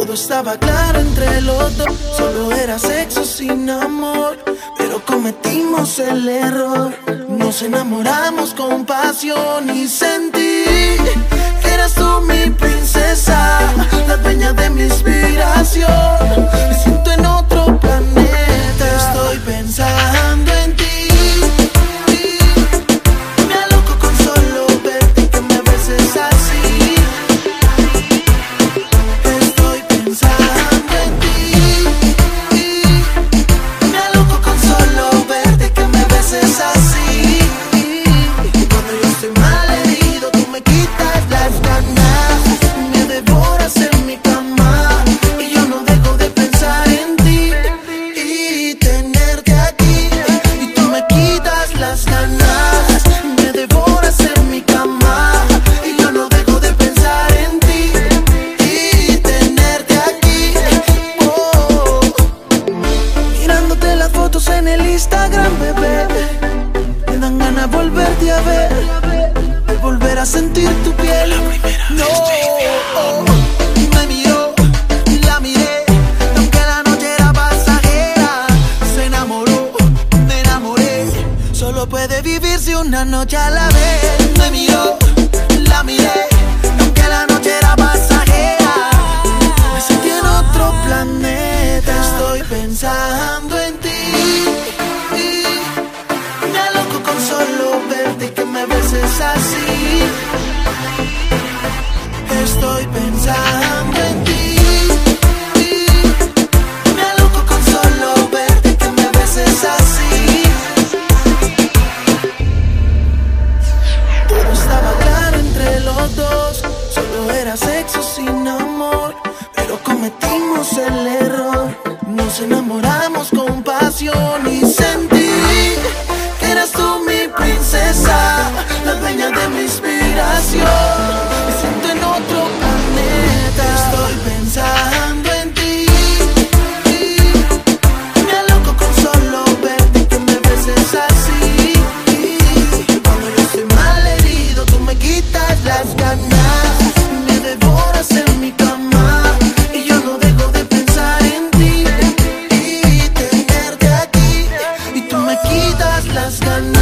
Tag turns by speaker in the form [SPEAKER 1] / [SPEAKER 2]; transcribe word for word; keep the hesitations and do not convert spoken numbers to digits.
[SPEAKER 1] Todo estaba claro entre los dos, solo era sexo sin amor. Pero cometimos el error, nos enamoramos con pasión y sentí que eras tú mi princesa, la dueña de mi inspiración. Me siento en otro planeta, estoy pensando en ti. Me aloco con solo verte y que me beses así. Estoy pensando en ti. Me aloco con solo verte y que me beses así. Cuando yo estoy mal herido, tú me quitas las ganas, me devoras en mi cama y yo no dejo de pensar en ti y tenerte aquí. Y tú me quitas las ganas, me devoras en mi cama y yo no dejo de pensar en ti y tenerte aquí. Oh. Mirándote las fotos en el Instagram, bebé, me dan ganas de volverte a ver, de volver a sentir tu piel. No, oh, me miró, la miré, aunque la noche era pasajera. Se enamoró, me enamoré, solo puede vivirse una noche a la vez. Me miró, la miré, aunque la noche era pasajera. Me sentí en otro planeta, estoy pensando en ti. Me aloco con solo verte y que me beses así. Estoy pensando en ti. Me aloco con solo verte y que me beses así. Todo estaba claro entre los dos, solo era sexo sin amor. Pero cometimos el error, nos enamoramos con pasión y sentí que eras tú mi princesa, la dueña de mi inspiración. Me siento en otro planeta, estoy pensando en ti. Me aloco con solo verte y que me beses así. Cuando yo estoy mal herido, tú me quitas las ganas, me devoras en mi cama y yo no dejo de pensar en ti y tenerte aquí. Y tú me quitas las ganas.